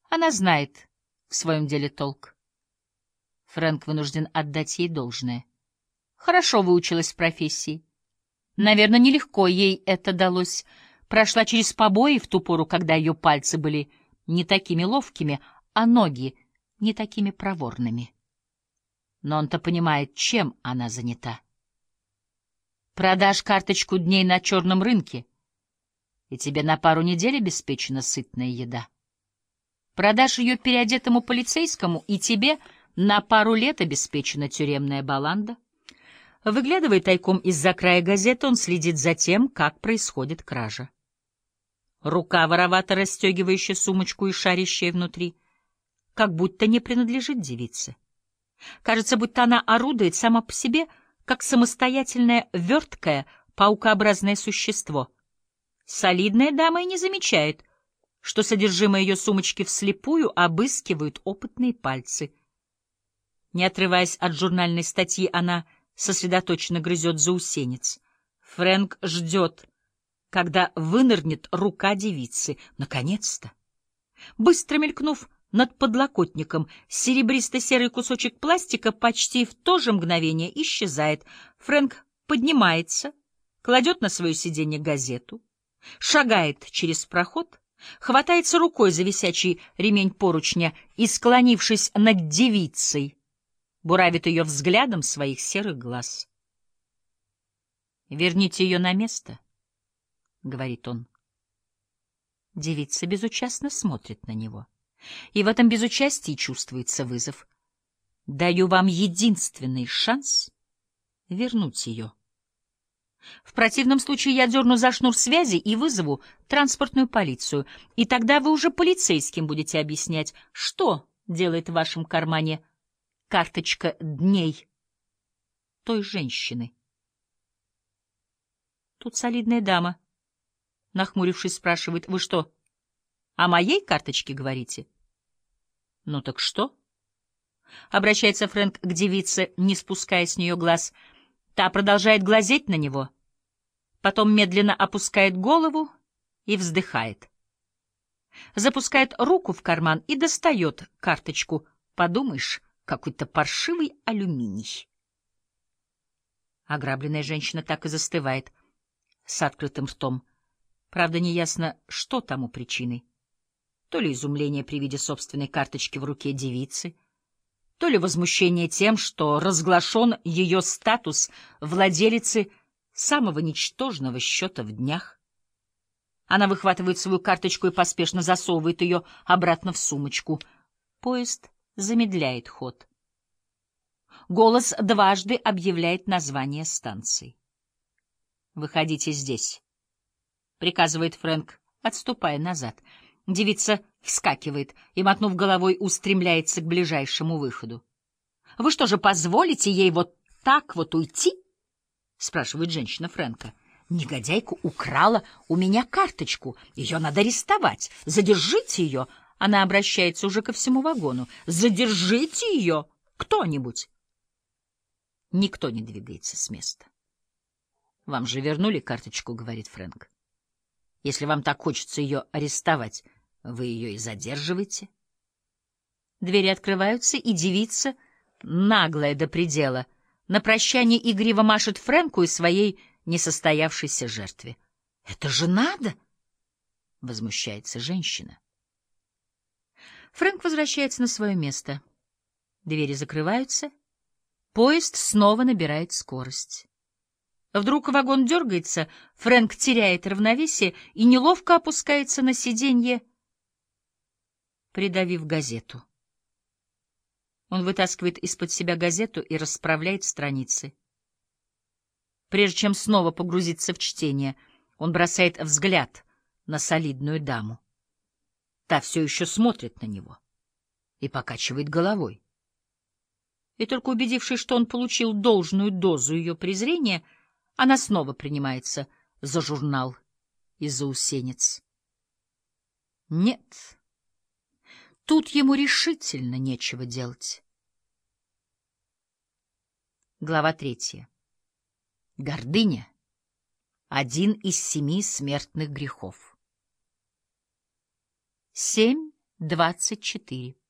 Она знает в своем деле толк. Фрэнк вынужден отдать ей должное. Хорошо выучилась в профессии. Наверное, нелегко ей это далось. Прошла через побои в ту пору, когда ее пальцы были не такими ловкими, а ноги не такими проворными. Но он-то понимает, чем она занята. Продашь карточку дней на черном рынке, и тебе на пару недель обеспечена сытная еда. Продашь ее переодетому полицейскому, и тебе на пару лет обеспечена тюремная баланда. Выглядывая тайком из-за края газеты, он следит за тем, как происходит кража. Рука, воровато расстегивающая сумочку и шарящая внутри, как будто не принадлежит девице. Кажется, будто она орудует сама по себе, как самостоятельное, верткое, паукообразное существо. Солидная дама и не замечает, что содержимое ее сумочки вслепую обыскивают опытные пальцы. Не отрываясь от журнальной статьи, она сосредоточенно грызет заусенец. Фрэнк ждет, когда вынырнет рука девицы. Наконец-то! Быстро мелькнув над подлокотником, серебристо-серый кусочек пластика почти в то же мгновение исчезает. Фрэнк поднимается, кладет на свое сиденье газету, шагает через проход, хватается рукой за висячий ремень поручня и, склонившись над девицей, буравит ее взглядом своих серых глаз. «Верните ее на место», — говорит он. Девица безучастно смотрит на него. И в этом безучастии чувствуется вызов. Даю вам единственный шанс вернуть ее. В противном случае я дерну за шнур связи и вызову транспортную полицию, и тогда вы уже полицейским будете объяснять, что делает в вашем кармане карточка дней той женщины. Тут солидная дама, нахмурившись, спрашивает: «Вы что, о моей карточке говорите?» «Ну так что?» Обращается Фрэнк к девице, не спуская с нее глаз. Та продолжает глазеть на него, потом медленно опускает голову и вздыхает. Запускает руку в карман и достает карточку. Подумаешь, какой-то паршивый алюминий. Ограбленная женщина так и застывает с открытым ртом. Правда, неясно, что тому причиной. То ли изумление при виде собственной карточки в руке девицы, то ли возмущение тем, что разглашен ее статус владелицы самого ничтожного счета в днях. Она выхватывает свою карточку и поспешно засовывает ее обратно в сумочку. Поезд замедляет ход. Голос дважды объявляет название станции. «Выходите здесь», — приказывает Фрэнк, отступая назад. Девица вскакивает и, мотнув головой, устремляется к ближайшему выходу. — Вы что же, позволите ей вот так вот уйти? — спрашивает женщина Фрэнка. — Негодяйка украла у меня карточку. Ее надо арестовать. Задержите ее. Она обращается уже ко всему вагону. Задержите ее кто-нибудь. Никто не двигается с места. — Вам же вернули карточку, — говорит Фрэнк. — Если вам так хочется ее арестовать, вы ее и задерживаете. Двери открываются, и девица, наглая до предела, на прощание игриво машет Фрэнку и своей несостоявшейся жертве. — Это же надо! — возмущается женщина. Фрэнк возвращается на свое место. Двери закрываются. Поезд снова набирает скорость. Вдруг вагон дергается, Фрэнк теряет равновесие и неловко опускается на сиденье, придавив газету. Он вытаскивает из-под себя газету и расправляет страницы. Прежде чем снова погрузиться в чтение, он бросает взгляд на солидную даму. Та все еще смотрит на него и покачивает головой. И только убедившись, что он получил должную дозу ее презрения, она снова принимается за журнал и заусенец. Нет, тут ему решительно нечего делать. Глава 3. Гордыня — один из 7 смертных грехов. 7 24.